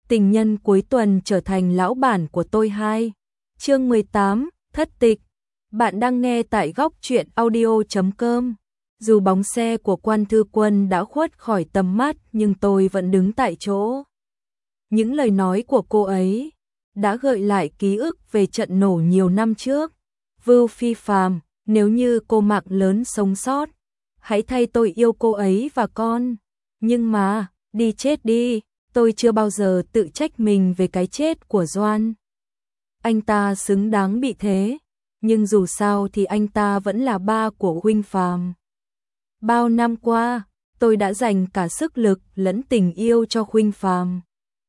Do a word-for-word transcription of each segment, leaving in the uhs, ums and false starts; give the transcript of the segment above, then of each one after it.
Tình nhân cuối tuần trở thành lão bản của tôi hai. Chương mười tám, thất tịch. Bạn đang nghe tại góc truyện audio chấm com. Dù bóng xe của Quan Thư Quân đã khuất khỏi tầm mắt nhưng tôi vẫn đứng tại chỗ. Những lời nói của cô ấy đã gợi lại ký ức về trận nổ nhiều năm trước. Vưu Phi Phàm, nếu như cô Mạng Lớn sống sót, hãy thay tôi yêu cô ấy và con. Nhưng mà, đi chết đi, tôi chưa bao giờ tự trách mình về cái chết của Doan. Anh ta xứng đáng bị thế, nhưng dù sao thì anh ta vẫn là ba của huynh Phàm. Bao năm qua, tôi đã dành cả sức lực lẫn tình yêu cho huynh Phàm.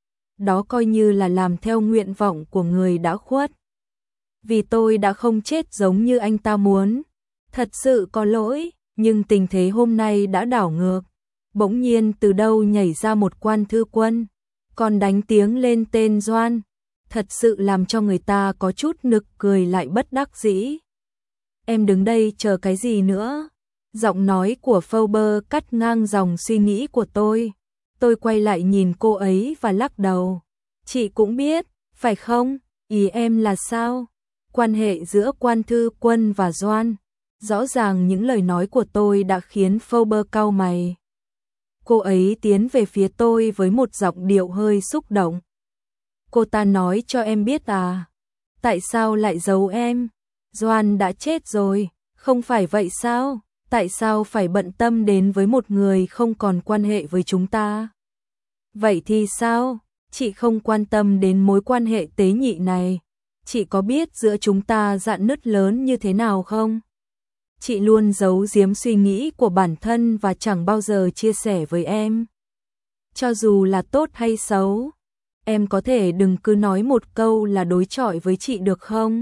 Đó coi như là làm theo nguyện vọng của người đã khuất. Vì tôi đã không chết giống như anh ta muốn. Thật sự có lỗi, nhưng tình thế hôm nay đã đảo ngược. Bỗng nhiên từ đâu nhảy ra một Quan Thư Quân, còn đánh tiếng lên tên Doan. Thật sự làm cho người ta có chút nực cười lại bất đắc dĩ. Em đứng đây chờ cái gì nữa? Giọng nói của Fauber cắt ngang dòng suy nghĩ của tôi. Tôi quay lại nhìn cô ấy và lắc đầu. Chị cũng biết, phải không? Ý em là sao? Quan hệ giữa Quan Thư Quân và Doan. Rõ ràng những lời nói của tôi đã khiến Fauber cau mày. Cô ấy tiến về phía tôi với một giọng điệu hơi xúc động. Cô ta nói cho em biết à? Tại sao lại giấu em? Doan đã chết rồi, không phải vậy sao? Tại sao phải bận tâm đến với một người không còn quan hệ với chúng ta? Vậy thì sao? Chị không quan tâm đến mối quan hệ tế nhị này. Chị có biết giữa chúng ta rạn nứt lớn như thế nào không? Chị luôn giấu giếm suy nghĩ của bản thân và chẳng bao giờ chia sẻ với em. Cho dù là tốt hay xấu, em có thể đừng cứ nói một câu là đối chọi với chị được không?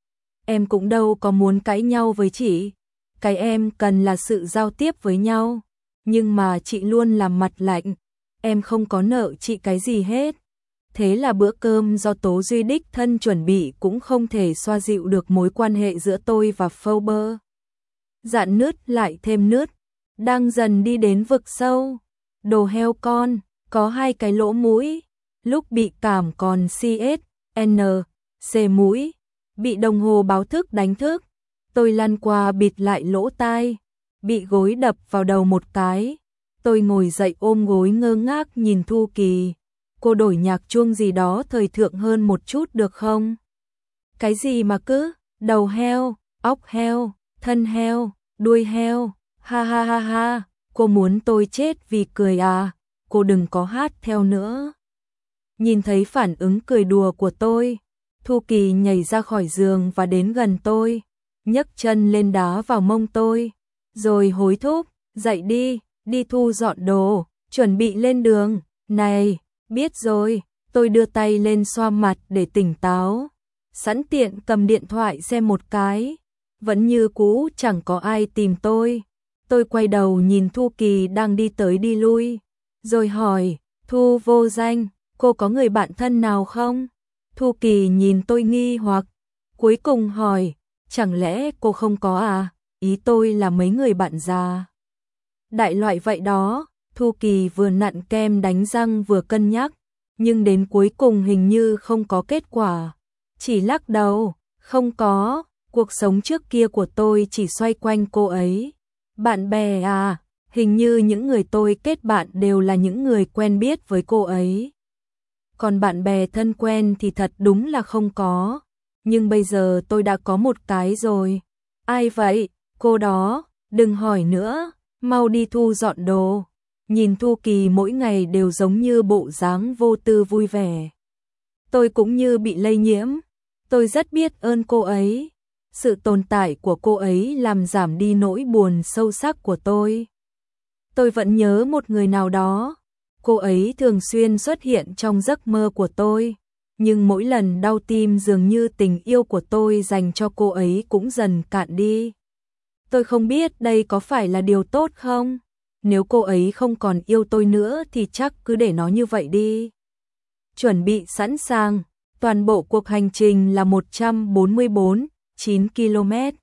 Em cũng đâu có muốn cãi nhau với chị. Cái em cần là sự giao tiếp với nhau. Nhưng mà chị luôn làm mặt lạnh. Em không có nợ chị cái gì hết. Thế là bữa cơm do Tố Duy đích thân chuẩn bị cũng không thể xoa dịu được mối quan hệ giữa tôi và Fauber. Dạn nứt lại thêm nứt, đang dần đi đến vực sâu. Đồ heo con, có hai cái lỗ mũi, lúc bị cảm còn xê ét en xê mũi, bị đồng hồ báo thức đánh thức. Tôi lăn qua bịt lại lỗ tai, bị gối đập vào đầu một cái. Tôi ngồi dậy ôm gối ngơ ngác nhìn Thu Kỳ. Cô đổi nhạc chuông gì đó thời thượng hơn một chút được không? Cái gì mà cứ, đầu heo, óc heo, thân heo, đuôi heo, ha ha ha ha, cô muốn tôi chết vì cười à, cô đừng có hát theo nữa. Nhìn thấy phản ứng cười đùa của tôi, Thu Kỳ nhảy ra khỏi giường và đến gần tôi, nhấc chân lên đá vào mông tôi, rồi hối thúc, dậy đi, đi thu dọn đồ, chuẩn bị lên đường, này, biết rồi, tôi đưa tay lên xoa mặt để tỉnh táo, sẵn tiện cầm điện thoại xem một cái. Vẫn như cũ chẳng có ai tìm tôi. Tôi quay đầu nhìn Thu Kỳ đang đi tới đi lui. Rồi hỏi, Thu vô danh, cô có người bạn thân nào không? Thu Kỳ nhìn tôi nghi hoặc. Cuối cùng hỏi, chẳng lẽ cô không có à? Ý tôi là mấy người bạn già. Đại loại vậy đó, Thu Kỳ vừa nặn kem đánh răng vừa cân nhắc. Nhưng đến cuối cùng hình như không có kết quả. Chỉ lắc đầu, không có. Cuộc sống trước kia của tôi chỉ xoay quanh cô ấy. Bạn bè à, hình như những người tôi kết bạn đều là những người quen biết với cô ấy. Còn bạn bè thân quen thì thật đúng là không có. Nhưng bây giờ tôi đã có một cái rồi. Ai vậy? Cô đó, đừng hỏi nữa, mau đi thu dọn đồ. Nhìn Thu Kỳ mỗi ngày đều giống như bộ dáng vô tư vui vẻ. Tôi cũng như bị lây nhiễm. Tôi rất biết ơn cô ấy. Sự tồn tại của cô ấy làm giảm đi nỗi buồn sâu sắc của tôi. Tôi vẫn nhớ một người nào đó. Cô ấy thường xuyên xuất hiện trong giấc mơ của tôi. Nhưng mỗi lần đau tim dường như tình yêu của tôi dành cho cô ấy cũng dần cạn đi. Tôi không biết đây có phải là điều tốt không? Nếu cô ấy không còn yêu tôi nữa thì chắc cứ để nó như vậy đi. Chuẩn bị sẵn sàng. Toàn bộ cuộc hành trình là một trăm bốn mươi bốn phẩy chín ki lô mét.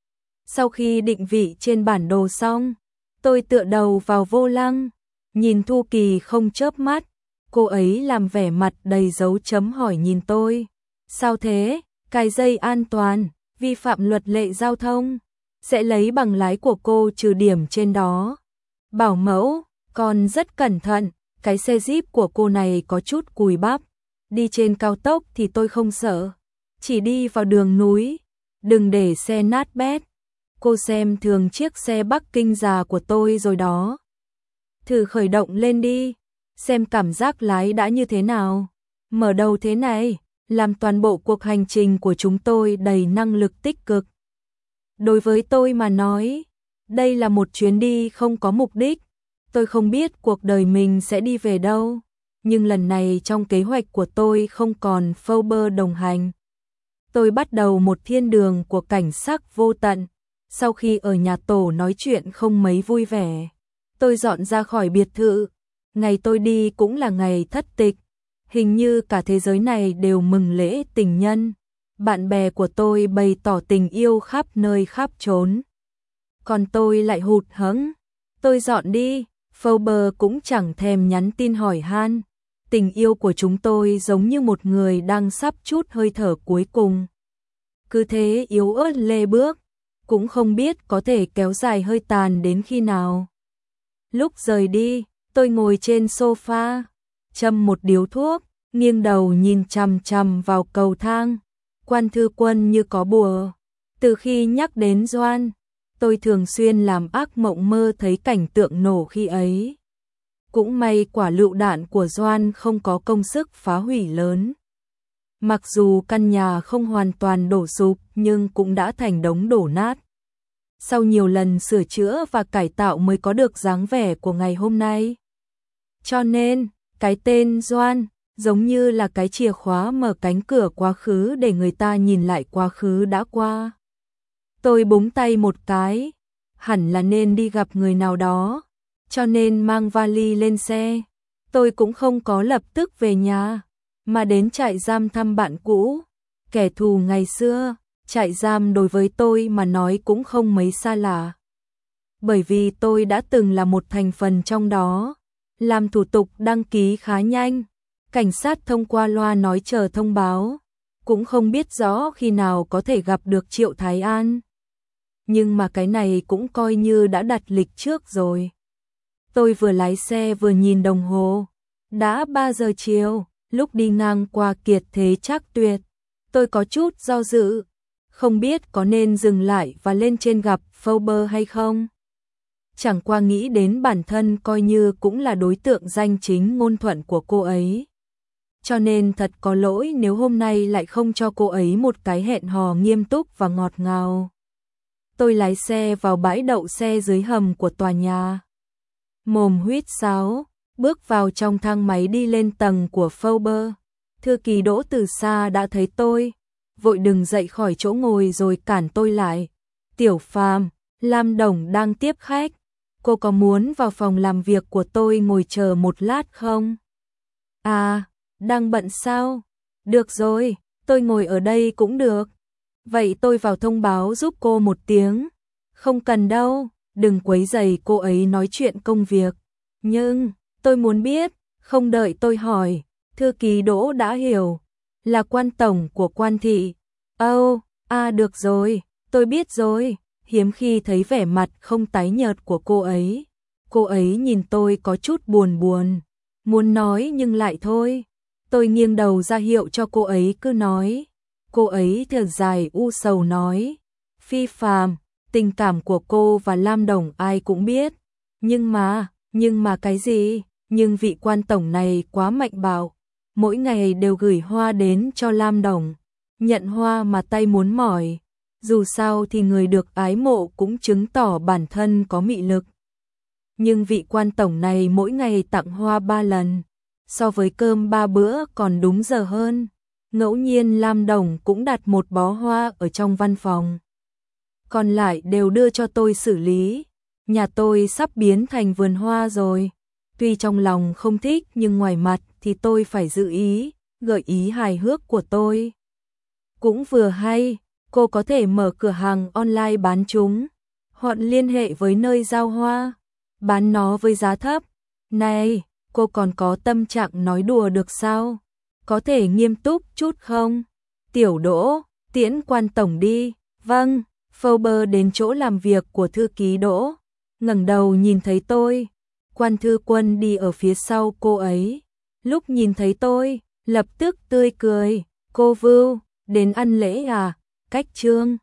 Sau khi định vị trên bản đồ xong, tôi tựa đầu vào vô lăng, nhìn Thu Kỳ không chớp mắt, Cô ấy làm vẻ mặt đầy dấu chấm hỏi nhìn tôi. Sao thế? Cài dây an toàn, vi phạm luật lệ giao thông. Sẽ lấy bằng lái của cô trừ điểm trên đó. Bảo mẫu, còn rất cẩn thận, cái xe Jeep của cô này có chút cùi bắp. Đi trên cao tốc thì tôi không sợ. Chỉ đi vào đường núi, đừng để xe nát bét. Cô xem thường chiếc xe Bắc Kinh già của tôi rồi đó. Thử khởi động lên đi, xem cảm giác lái đã như thế nào. Mở đầu thế này, làm toàn bộ cuộc hành trình của chúng tôi đầy năng lực tích cực. Đối với tôi mà nói, đây là một chuyến đi không có mục đích. Tôi không biết cuộc đời mình sẽ đi về đâu, nhưng lần này trong kế hoạch của tôi không còn Fauber đồng hành. Tôi bắt đầu một thiên đường của cảnh sắc vô tận. Sau khi ở nhà tổ nói chuyện không mấy vui vẻ, tôi dọn ra khỏi biệt thự. Ngày tôi đi cũng là ngày thất tịch. Hình như cả thế giới này đều mừng lễ tình nhân. Bạn bè của tôi bày tỏ tình yêu khắp nơi khắp chốn. Còn tôi lại hụt hẫng. Tôi dọn đi, Fauber cũng chẳng thèm nhắn tin hỏi han. Tình yêu của chúng tôi giống như một người đang sắp trút hơi thở cuối cùng. Cứ thế yếu ớt lê bước, cũng không biết có thể kéo dài hơi tàn đến khi nào. Lúc rời đi, tôi ngồi trên sofa, châm một điếu thuốc, nghiêng đầu nhìn chằm chằm vào cầu thang. Quan Thư Quân như có bùa. Từ khi nhắc đến Doan, tôi thường xuyên làm ác mộng mơ thấy cảnh tượng nổ khi ấy. Cũng may quả lựu đạn của Doan không có công sức phá hủy lớn. Mặc dù căn nhà không hoàn toàn đổ sụp nhưng cũng đã thành đống đổ nát. Sau nhiều lần sửa chữa và cải tạo mới có được dáng vẻ của ngày hôm nay. Cho nên, cái tên Doan giống như là cái chìa khóa mở cánh cửa quá khứ để người ta nhìn lại quá khứ đã qua. Tôi búng tay một cái, hẳn là nên đi gặp người nào đó, cho nên mang vali lên xe. Tôi cũng không có lập tức về nhà, mà đến trại giam thăm bạn cũ, kẻ thù ngày xưa. Trại giam đối với tôi mà nói cũng không mấy xa lạ. Bởi vì tôi đã từng là một thành phần trong đó, làm thủ tục đăng ký khá nhanh. Cảnh sát thông qua loa nói chờ thông báo, cũng không biết rõ khi nào có thể gặp được Triệu Thái An. Nhưng mà cái này cũng coi như đã đặt lịch trước rồi. Tôi vừa lái xe vừa nhìn đồng hồ, đã ba giờ chiều, lúc đi ngang qua Kiệt Thế Trác Tuyệt, tôi có chút do dự, không biết có nên dừng lại và lên trên gặp Fauber hay không. Chẳng qua nghĩ đến bản thân coi như cũng là đối tượng danh chính ngôn thuận của cô ấy. Cho nên thật có lỗi nếu hôm nay lại không cho cô ấy một cái hẹn hò nghiêm túc và ngọt ngào. Tôi lái xe vào bãi đậu xe dưới hầm của tòa nhà. Mồm huýt sáo, bước vào trong thang máy đi lên tầng của Fauber. Thư ký Đỗ từ xa đã thấy tôi, vội đứng dậy khỏi chỗ ngồi rồi cản tôi lại. Tiểu Phàm, Lam Đồng đang tiếp khách. Cô có muốn vào phòng làm việc của tôi ngồi chờ một lát không? À, đang bận sao? Được rồi, tôi ngồi ở đây cũng được. Vậy tôi vào thông báo giúp cô một tiếng. Không cần đâu, đừng quấy rầy cô ấy nói chuyện công việc. Nhưng, tôi muốn biết, không đợi tôi hỏi, thư ký Đỗ đã hiểu. Là quan tổng của quan thị. Âu, oh, à được rồi, tôi biết rồi. Hiếm khi thấy vẻ mặt không tái nhợt của cô ấy. Cô ấy nhìn tôi có chút buồn buồn. Muốn nói nhưng lại thôi. Tôi nghiêng đầu ra hiệu cho cô ấy cứ nói. Cô ấy thở dài u sầu nói. Phi Phàm, tình cảm của cô và Lam Đồng ai cũng biết. Nhưng mà, nhưng mà cái gì? Nhưng vị quan tổng này quá mạnh bạo. Mỗi ngày đều gửi hoa đến cho Lam Đồng. Nhận hoa mà tay muốn mỏi. Dù sao thì người được ái mộ cũng chứng tỏ bản thân có mị lực. Nhưng vị quan tổng này mỗi ngày tặng hoa ba lần. So với cơm ba bữa còn đúng giờ hơn. Ngẫu nhiên Lam Đồng cũng đặt một bó hoa ở trong văn phòng. Còn lại đều đưa cho tôi xử lý. Nhà tôi sắp biến thành vườn hoa rồi. Tuy trong lòng không thích nhưng ngoài mặt thì tôi phải giữ ý, gợi ý hài hước của tôi. Cũng vừa hay, cô có thể mở cửa hàng online bán chúng, hoặc liên hệ với nơi giao hoa, bán nó với giá thấp. Này, cô còn có tâm trạng nói đùa được sao? Có thể nghiêm túc chút không? Tiểu Đỗ, tiễn Quan tổng đi. Vâng. Forbes đến chỗ làm việc của thư ký Đỗ, ngẩng đầu nhìn thấy tôi. Quan Thư Quân đi ở phía sau cô ấy. Lúc nhìn thấy tôi, lập tức tươi cười. Cô Vưu, đến ăn lễ à? Cách Trương